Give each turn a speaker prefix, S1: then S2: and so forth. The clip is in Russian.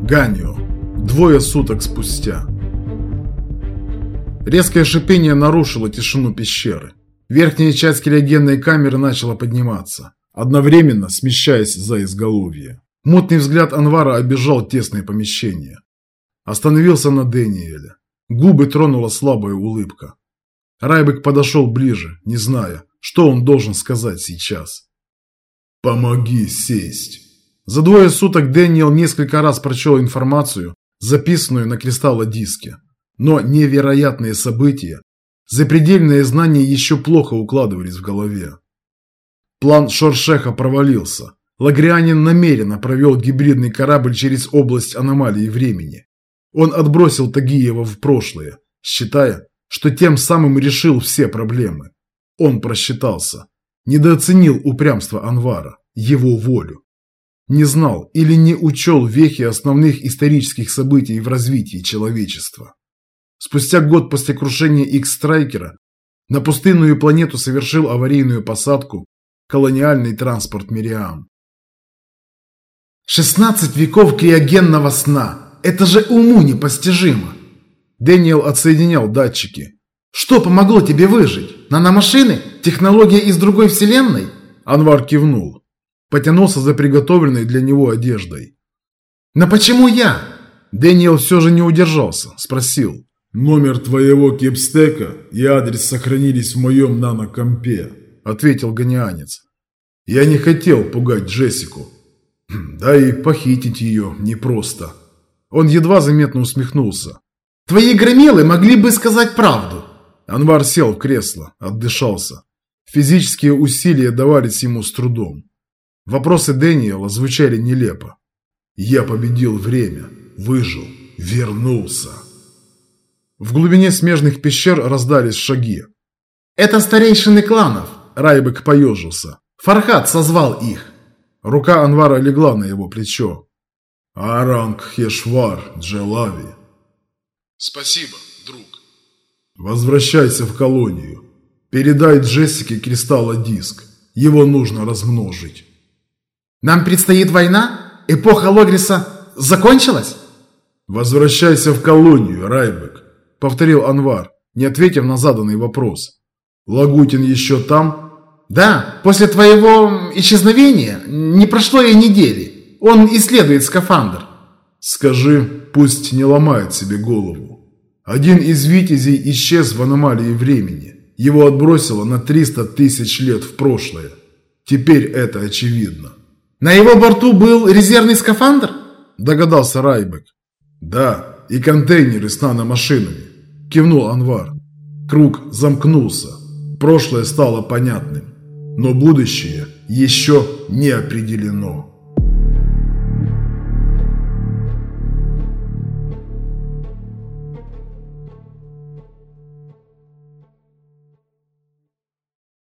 S1: Ганио. 2 суток спустя. Резкое шипение нарушило тишину пещеры. Верхняя часть криогенной камеры начала подниматься, одновременно смещаясь за изголовье. Мутный взгляд Анвара обежал тесное помещение. Остановился на Дэниеле. Губы тронула слабая улыбка. Райбек подошел ближе, не зная, что он должен сказать сейчас. «Помоги сесть». За 2 суток Дэниел несколько раз прочел информацию, записанную на кристаллодиске. Но невероятные события, запредельные знания еще плохо укладывались в голове. План Шоршеха провалился. Лагрианин намеренно провел гибридный корабль через область аномалии времени. Он отбросил Тагиева в прошлое, считая, что тем самым решил все проблемы. Он просчитался, недооценил упрямство Анвара, его волю. Не знал или не учел вехи основных исторических событий в развитии человечества. Спустя год после крушения Икс-Страйкера на пустынную планету совершил аварийную посадку колониальный транспорт Мириам. 16 веков криогенного сна. Это же уму непостижимо. Дэниел отсоединял датчики. Что помогло тебе выжить? Наномашины? Технология из другой вселенной? Анвар кивнул. Потянулся за приготовленной для него одеждой. Но почему я? Дэниел все же не удержался, спросил. «Номер твоего кипстека и адрес сохранились в моем нанокомпе», – ответил ганианец. «Я не хотел пугать Джессику. Да и похитить ее непросто». Он едва заметно усмехнулся. «Твои громилы могли бы сказать правду». Анвар сел в кресло, отдышался. Физические усилия давались ему с трудом. Вопросы Дэниела звучали нелепо. «Я победил время, выжил, вернулся». В глубине смежных пещер раздались шаги. «Это старейшины кланов», – Райбек поежился. «Фархад созвал их». Рука Анвара легла на его плечо. «Аранг Хешвар Джелави». «Спасибо, друг». «Возвращайся в колонию. Передай Джессике кристаллодиск. Его нужно размножить». «Нам предстоит война? Эпоха Логриса закончилась?» «Возвращайся в колонию, Райбек», – повторил Анвар, не ответив на заданный вопрос. «Лагутин еще там?» «Да, после твоего исчезновения не прошло и недели. Он исследует скафандр». «Скажи, пусть не ломает себе голову. Один из витязей исчез в аномалии времени. Его отбросило на 300 тысяч лет в прошлое. Теперь это очевидно». «На его борту был резервный скафандр?» – догадался Райбек. «Да, и контейнеры с наномашинами», – кивнул Анвар. Круг замкнулся. Прошлое стало понятным, но будущее еще не определено.